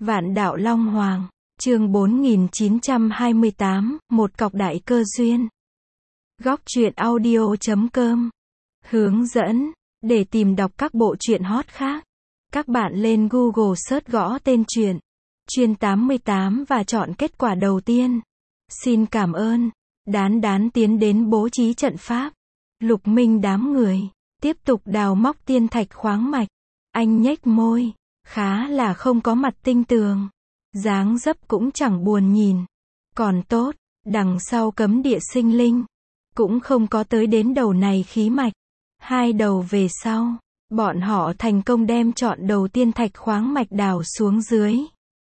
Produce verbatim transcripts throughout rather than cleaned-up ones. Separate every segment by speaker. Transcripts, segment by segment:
Speaker 1: Vạn đạo Long Hoàng, chương bốn nghìn chín trăm hai mươi tám, một cọc đại cơ duyên. Góc truyện audio chấm com. Hướng dẫn, để tìm đọc các bộ truyện hot khác, các bạn lên Google search gõ tên truyện Chuyên tám mươi tám và chọn kết quả đầu tiên. Xin cảm ơn. Đán đán tiến đến bố trí trận pháp. Lục Minh đám người tiếp tục đào móc tiên thạch khoáng mạch. Anh nhếch môi, khá là không có mặt tinh tường, dáng dấp cũng chẳng buồn nhìn. Còn tốt, đằng sau cấm địa sinh linh cũng không có tới đến đầu này khí mạch. Hai đầu về sau, bọn họ thành công đem chọn đầu tiên thạch khoáng mạch đào xuống dưới.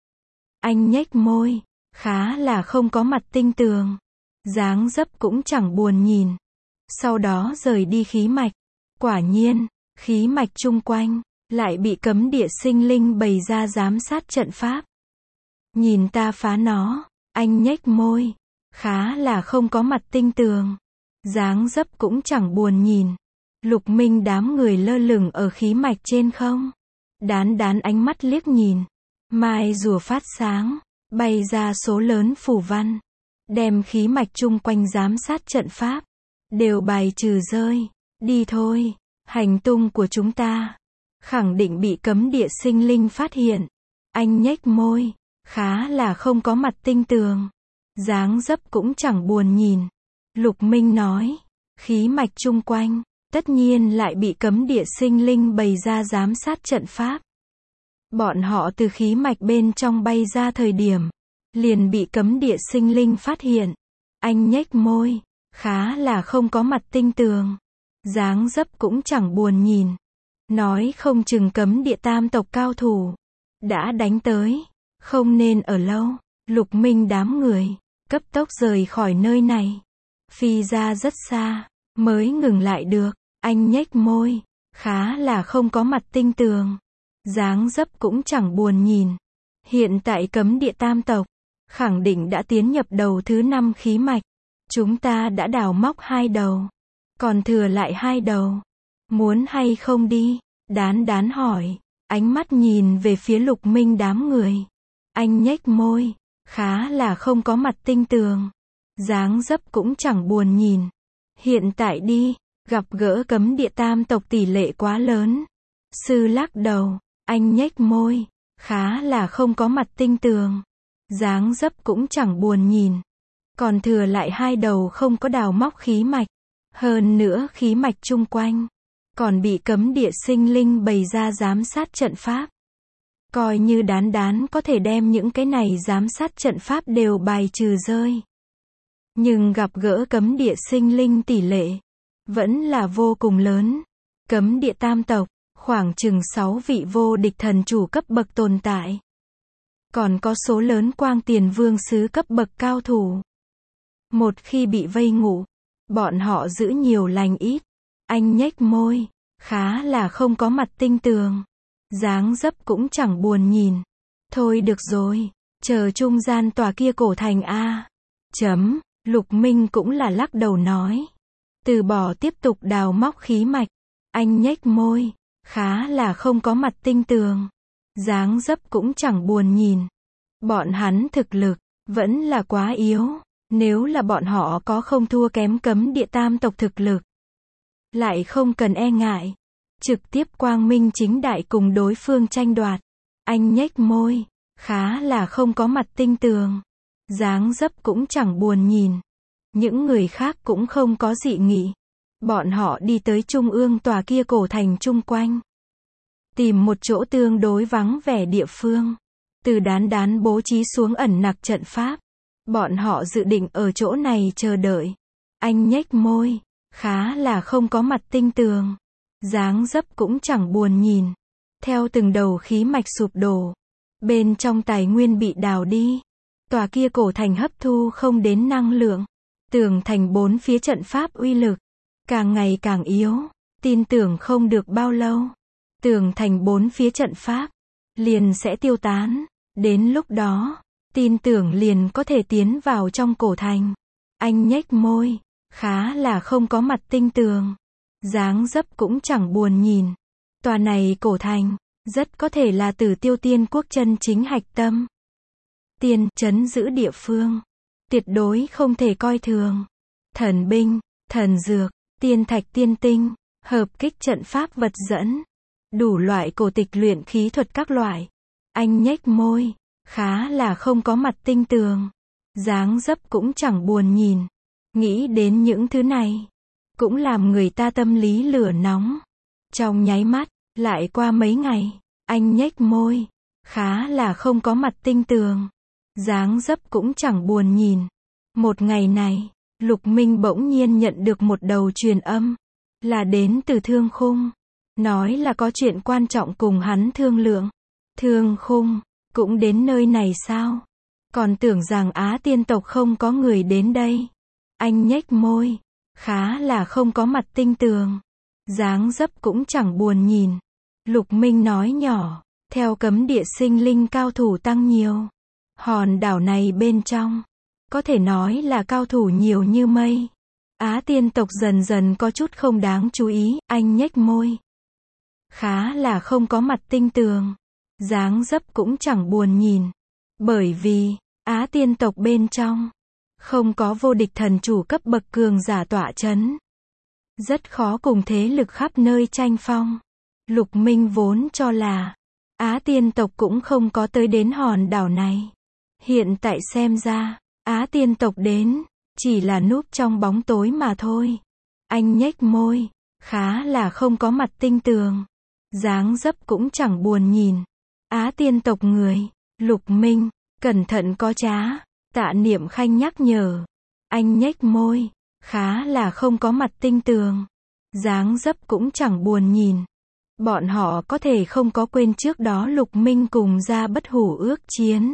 Speaker 1: Anh nhếch môi, khá là không có mặt tinh tường, dáng dấp cũng chẳng buồn nhìn. Sau đó rời đi khí mạch. Quả nhiên, khí mạch chung quanh lại bị cấm địa sinh linh bày ra giám sát trận pháp. Nhìn ta phá nó, anh nhếch môi, khá là không có mặt tinh tường, dáng dấp cũng chẳng buồn nhìn. Lục Minh đám người lơ lửng ở khí mạch trên không. Đán đán ánh mắt liếc nhìn, mai rùa phát sáng, bay ra số lớn phù văn, đem khí mạch chung quanh giám sát trận pháp đều bài trừ rơi. Đi thôi, hành tung của chúng ta khẳng định bị cấm địa sinh linh phát hiện. Anh nhếch môi, khá là không có mặt tinh tường, dáng dấp cũng chẳng buồn nhìn. Lục Minh nói, khí mạch chung quanh tất nhiên lại bị cấm địa sinh linh bày ra giám sát trận pháp. Bọn họ từ khí mạch bên trong bay ra thời điểm liền bị cấm địa sinh linh phát hiện. Anh nhếch môi, khá là không có mặt tinh tường, dáng dấp cũng chẳng buồn nhìn. Nói không chừng cấm địa tam tộc cao thủ đã đánh tới, không nên ở lâu. Lục Minh đám người cấp tốc rời khỏi nơi này, phi ra rất xa mới ngừng lại được. Anh nhếch môi, khá là không có mặt tinh tường, dáng dấp cũng chẳng buồn nhìn. Hiện tại cấm địa tam tộc khẳng định đã tiến nhập đầu thứ năm khí mạch. Chúng ta đã đào móc hai đầu, còn thừa lại hai đầu. Muốn hay không đi? Đán đán hỏi, ánh mắt nhìn về phía Lục Minh đám người. Anh nhếch môi, khá là không có mặt tinh tường, dáng dấp cũng chẳng buồn nhìn. Hiện tại đi, gặp gỡ cấm địa tam tộc tỷ lệ quá lớn. Sư lắc đầu, anh nhếch môi, khá là không có mặt tinh tường, dáng dấp cũng chẳng buồn nhìn. Còn thừa lại hai đầu không có đào móc khí mạch. Hơn nữa khí mạch chung quanh còn bị cấm địa sinh linh bày ra giám sát trận pháp. Coi như đán đán có thể đem những cái này giám sát trận pháp đều bài trừ rơi, nhưng gặp gỡ cấm địa sinh linh tỷ lệ vẫn là vô cùng lớn. Cấm địa tam tộc khoảng chừng sáu vị vô địch thần chủ cấp bậc tồn tại, còn có số lớn quang tiền vương sứ cấp bậc cao thủ. Một khi bị vây ngủ, bọn họ giữ nhiều lành ít. Anh nhếch môi, khá là không có mặt tinh tường, dáng dấp cũng chẳng buồn nhìn. Thôi được rồi, chờ trung gian tòa kia cổ thành a. Chấm, Lục Minh cũng là lắc đầu nói, từ bỏ tiếp tục đào móc khí mạch. Anh nhếch môi, khá là không có mặt tinh tường, dáng dấp cũng chẳng buồn nhìn. Bọn hắn thực lực vẫn là quá yếu. Nếu là bọn họ có không thua kém cấm địa tam tộc thực lực, lại không cần e ngại, trực tiếp quang minh chính đại cùng đối phương tranh đoạt. Anh nhếch môi, khá là không có mặt tinh tường, dáng dấp cũng chẳng buồn nhìn. Những người khác cũng không có dị nghị. Bọn họ đi tới trung ương tòa kia cổ thành chung quanh, tìm một chỗ tương đối vắng vẻ địa phương, từ đán đán bố trí xuống ẩn nặc trận pháp. Bọn họ dự định ở chỗ này chờ đợi. Anh nhếch môi, khá là không có mặt tinh tường, dáng dấp cũng chẳng buồn nhìn. Theo từng đầu khí mạch sụp đổ, bên trong tài nguyên bị đào đi, tòa kia cổ thành hấp thu không đến năng lượng. Tường thành bốn phía trận pháp uy lực càng ngày càng yếu, tin tưởng không được bao lâu, tường thành bốn phía trận pháp liền sẽ tiêu tán. Đến lúc đó, tin tưởng liền có thể tiến vào trong cổ thành. Anh nhếch môi, khá là không có mặt tinh tường, dáng dấp cũng chẳng buồn nhìn. Tòa này cổ thành Rất có thể là Tử Tiêu Tiên Quốc chân chính hạch tâm. Tiên, trấn giữ địa phương. Tuyệt đối không thể coi thường. Thần binh, thần dược, tiên thạch tiên tinh, hợp kích trận pháp vật dẫn. Đủ loại cổ tịch luyện khí thuật các loại. Anh nhếch môi, khá là không có mặt tinh tường. Dáng dấp cũng chẳng buồn nhìn. Nghĩ đến những thứ này, cũng làm người ta tâm lý lửa nóng. Trong nháy mắt, lại qua mấy ngày, anh nhếch môi, khá là không có mặt tinh tường. Dáng dấp cũng chẳng buồn nhìn. Một ngày này, Lục Minh bỗng nhiên nhận được một đầu truyền âm, là đến từ Thương Khung. Nói là có chuyện quan trọng cùng hắn thương lượng. Thương Khung, cũng đến nơi này sao? Còn tưởng rằng Á Tiên tộc không có người đến đây. Anh nhếch môi, khá là không có mặt tinh tường. Dáng dấp cũng chẳng buồn nhìn. Lục Minh nói nhỏ, theo cấm địa sinh linh cao thủ tăng nhiều. Hòn đảo này bên trong, có thể nói là cao thủ nhiều như mây. Á Tiên tộc dần dần có chút không đáng chú ý, anh nhếch môi. Khá là không có mặt tinh tường. Dáng dấp cũng chẳng buồn nhìn. Bởi vì, Á Tiên tộc bên trong, không có vô địch thần chủ cấp bậc cường giả tọa chấn. Rất khó cùng thế lực khắp nơi tranh phong. Lục Minh vốn cho là, Á Tiên tộc cũng không có tới đến hòn đảo này. Hiện tại xem ra, Á Tiên tộc đến, chỉ là núp trong bóng tối mà thôi. Anh nhếch môi, khá là không có mặt tinh tường. Dáng dấp cũng chẳng buồn nhìn. Á Tiên tộc người, Lục Minh, cẩn thận có trá. Tạ Niệm Khanh nhắc nhở. Anh nhếch môi, khá là không có mặt tinh tường. Dáng dấp cũng chẳng buồn nhìn. Bọn họ có thể không có quên trước đó Lục Minh cùng Gia Bất Hủ ước chiến.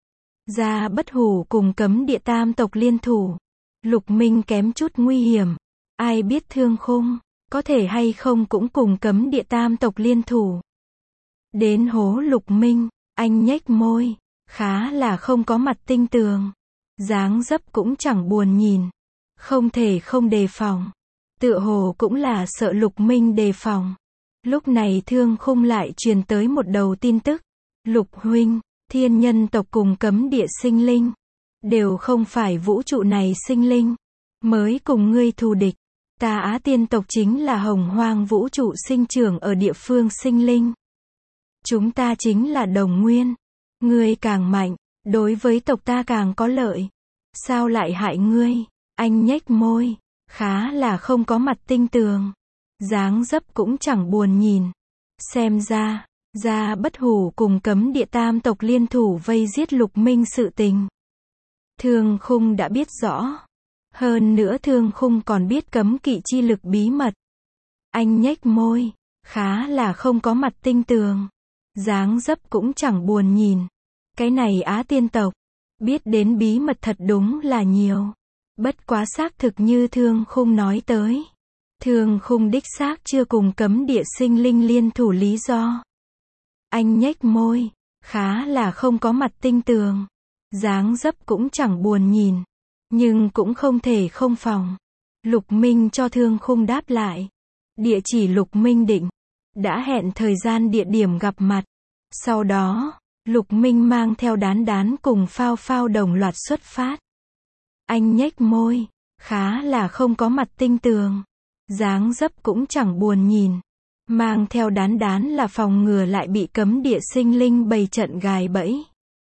Speaker 1: Gia Bất Hủ cùng cấm địa tam tộc liên thủ. Lục Minh kém chút nguy hiểm. Ai biết Thương Khung, có thể hay không cũng cùng cấm địa tam tộc liên thủ. Đến hố Lục Minh, anh nhếch môi, khá là không có mặt tinh tường. Dáng dấp cũng chẳng buồn nhìn. Không thể không đề phòng. Tựa hồ cũng là sợ Lục Minh đề phòng. Lúc này Thương Khung lại truyền tới một đầu tin tức. Lục huynh, thiên nhân tộc cùng cấm địa sinh linh, đều không phải vũ trụ này sinh linh, mới cùng ngươi thù địch. Ta Á Tiên tộc chính là hồng hoang vũ trụ sinh trưởng ở địa phương sinh linh. Chúng ta chính là đồng nguyên. Ngươi càng mạnh, đối với tộc ta càng có lợi. Sao lại hại ngươi? Anh nhếch môi, khá là không có mặt tinh tường. Dáng dấp cũng chẳng buồn nhìn. Xem ra, Gia Bất Hủ cùng cấm địa tam tộc liên thủ vây giết Lục Minh sự tình. Thương Khung đã biết rõ. Hơn nữa Thương Khung còn biết cấm kỵ chi lực bí mật. Anh nhếch môi, khá là không có mặt tinh tường. Dáng dấp cũng chẳng buồn nhìn. Cái này Á Tiên tộc, biết đến bí mật thật đúng là nhiều. Bất quá xác thực như Thương Khung nói tới. Thương Khung đích xác chưa cùng cấm địa sinh linh liên thủ lý do. Anh nhếch môi, khá là không có mặt tinh tường. Dáng dấp cũng chẳng buồn nhìn. Nhưng cũng không thể không phòng. Lục Minh cho Thương Khung đáp lại. Địa chỉ Lục Minh định. Đã hẹn thời gian địa điểm gặp mặt. Sau đó, Lục Minh mang theo Đán Đán cùng Phao Phao đồng loạt xuất phát. Anh nhếch môi, khá là không có mặt tinh tường. Dáng dấp cũng chẳng buồn nhìn. Mang theo Đán Đán là phòng ngừa lại bị cấm địa sinh linh bày trận gài bẫy.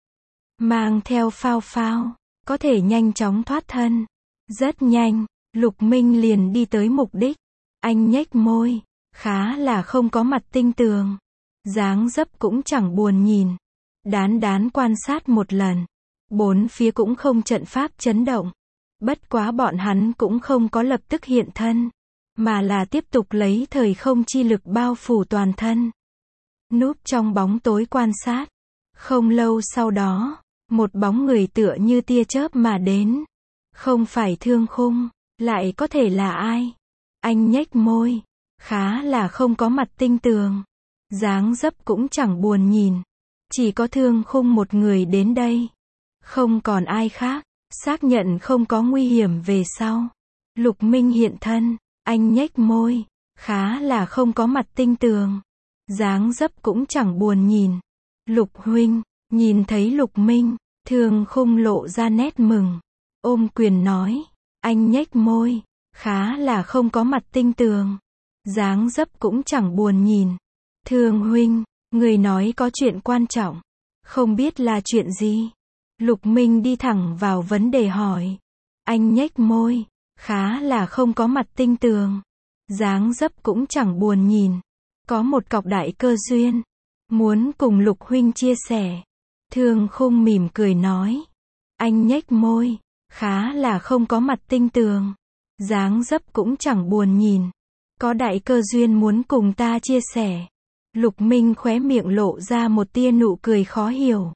Speaker 1: Mang theo Phao Phao, có thể nhanh chóng thoát thân. Rất nhanh, Lục Minh liền đi tới mục đích. Anh nhếch môi, khá là không có mặt tinh tường. Dáng dấp cũng chẳng buồn nhìn. Đán Đán quan sát một lần. Bốn phía cũng không trận pháp chấn động. Bất quá bọn hắn cũng không có lập tức hiện thân. Mà là tiếp tục lấy thời không chi lực bao phủ toàn thân. Núp trong bóng tối quan sát. Không lâu sau đó, một bóng người tựa như tia chớp mà đến. Không phải Thương Khung, lại có thể là ai? Anh nhếch môi, khá là không có mặt tinh tường. Dáng dấp cũng chẳng buồn nhìn. Chỉ có Thương Khung một người đến đây. Không còn ai khác. Xác nhận không có nguy hiểm về sau. Lục Minh hiện thân. Anh nhếch môi, khá là không có mặt tinh tường. dáng dấp cũng chẳng buồn nhìn. Lục huynh, nhìn thấy Lục Minh, Thương Khung lộ ra nét mừng, ôm quyền nói, anh nhếch môi, khá là không có mặt tinh tường, dáng dấp cũng chẳng buồn nhìn. Thương huynh, người nói có chuyện quan trọng, không biết là chuyện gì? Lục Minh đi thẳng vào vấn đề hỏi. Anh nhếch môi, khá là không có mặt tinh tường, dáng dấp cũng chẳng buồn nhìn. Có một cọc đại cơ duyên, muốn cùng Lục huynh chia sẻ. Thương Khung mỉm cười nói. Anh nhếch môi, khá là không có mặt tinh tường, dáng dấp cũng chẳng buồn nhìn. Có đại cơ duyên muốn cùng ta chia sẻ. Lục Minh khóe miệng lộ ra một tia nụ cười khó hiểu.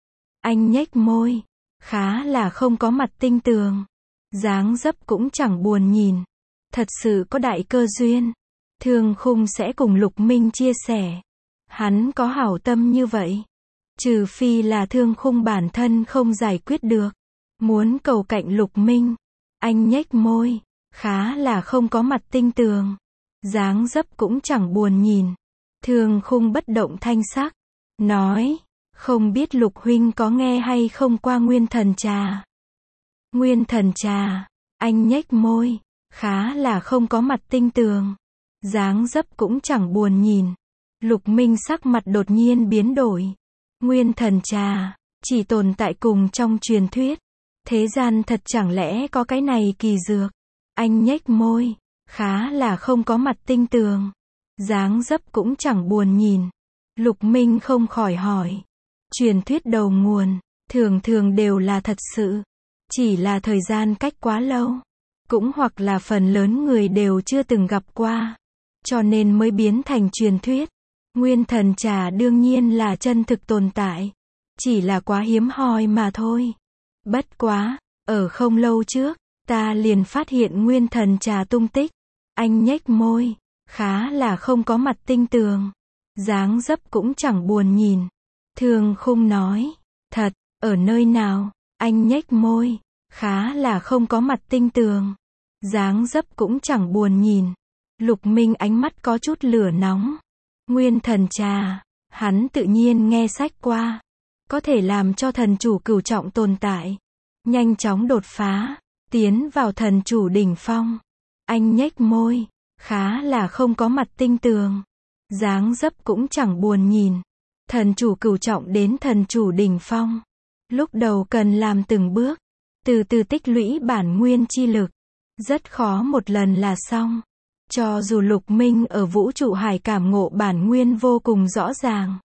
Speaker 1: Anh nhếch môi, khá là không có mặt tinh tường, dáng dấp cũng chẳng buồn nhìn. Thật sự có đại cơ duyên, Thương Khung sẽ cùng Lục Minh chia sẻ. Hắn có hảo tâm như vậy. Trừ phi là Thương Khung bản thân không giải quyết được, muốn cầu cạnh Lục Minh. Anh nhếch môi, khá là không có mặt tinh tường, dáng dấp cũng chẳng buồn nhìn. Thương Khung bất động thanh sắc, nói, không biết Lục huynh có nghe hay không qua Nguyên Thần Trà. Nguyên Thần Trà, anh nhếch môi, khá là không có mặt tinh tường, dáng dấp cũng chẳng buồn nhìn. Lục Minh sắc mặt đột nhiên biến đổi. Nguyên Thần Trà, chỉ tồn tại cùng trong truyền thuyết. Thế gian thật chẳng lẽ có cái này kỳ dược? Anh nhếch môi, khá là không có mặt tinh tường, dáng dấp cũng chẳng buồn nhìn. Lục Minh không khỏi hỏi. Truyền thuyết đầu nguồn, thường thường đều là thật sự. Chỉ là thời gian cách quá lâu. Cũng hoặc là phần lớn người đều chưa từng gặp qua. Cho nên mới biến thành truyền thuyết. Nguyên Thần Trà đương nhiên là chân thực tồn tại. Chỉ là quá hiếm hoi mà thôi. Bất quá, ở không lâu trước, ta liền phát hiện Nguyên Thần Trà tung tích. Anh nhếch môi, khá là không có mặt tinh tường, dáng dấp cũng chẳng buồn nhìn. Thương Khung nói, thật, ở nơi nào? Anh nhếch môi, khá là không có mặt tinh tường, dáng dấp cũng chẳng buồn nhìn. Lục Minh ánh mắt có chút lửa nóng. Nguyên Thần Trà, hắn tự nhiên nghe sách qua, có thể làm cho thần chủ cửu trọng tồn tại, nhanh chóng đột phá, tiến vào thần chủ đỉnh phong. Anh nhếch môi, khá là không có mặt tinh tường, dáng dấp cũng chẳng buồn nhìn. Thần chủ cửu trọng đến thần chủ đỉnh phong, lúc đầu cần làm từng bước, từ từ tích lũy bản nguyên chi lực, rất khó một lần là xong. Cho dù Lục Minh ở vũ trụ hải cảm ngộ bản nguyên vô cùng rõ ràng,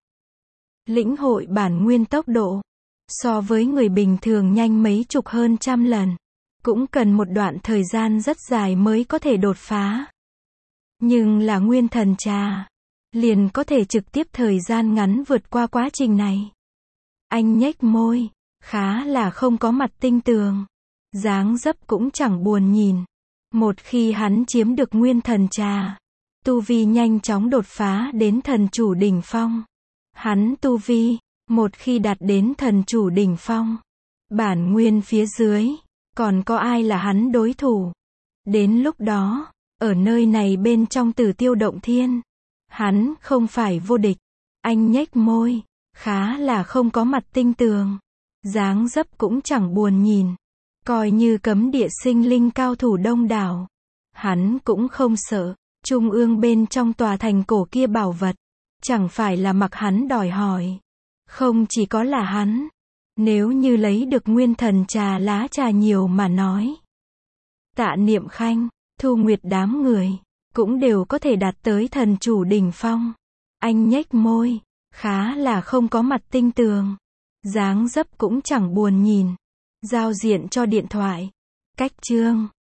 Speaker 1: lĩnh hội bản nguyên tốc độ, so với người bình thường nhanh mấy chục hơn trăm lần, cũng cần một đoạn thời gian rất dài mới có thể đột phá. Nhưng là Nguyên Thần Trà, liền có thể trực tiếp thời gian ngắn vượt qua quá trình này. Anh nhếch môi, khá là không có mặt tinh tường, dáng dấp cũng chẳng buồn nhìn. Một khi hắn chiếm được Nguyên Thần Trà, tu vi nhanh chóng đột phá đến thần chủ đỉnh phong. Hắn tu vi, một khi đạt đến thần chủ đỉnh phong, bản nguyên phía dưới, còn có ai là hắn đối thủ? Đến lúc đó, ở nơi này bên trong Tử Tiêu Động Thiên, hắn không phải vô địch. Anh nhếch môi, khá là không có mặt tinh tường, dáng dấp cũng chẳng buồn nhìn. Coi như cấm địa sinh linh cao thủ đông đảo, hắn cũng không sợ. Trung ương bên trong tòa thành cổ kia bảo vật, chẳng phải là mặc hắn đòi hỏi. Không chỉ có là hắn, nếu như lấy được Nguyên Thần Trà lá trà nhiều mà nói, Tạ Niệm Khanh, Thu Nguyệt đám người, cũng đều có thể đạt tới thần chủ đỉnh phong. Anh nhếch môi, khá là không có mặt tinh tường, dáng dấp cũng chẳng buồn nhìn. Giao diện cho điện thoại. Cách chương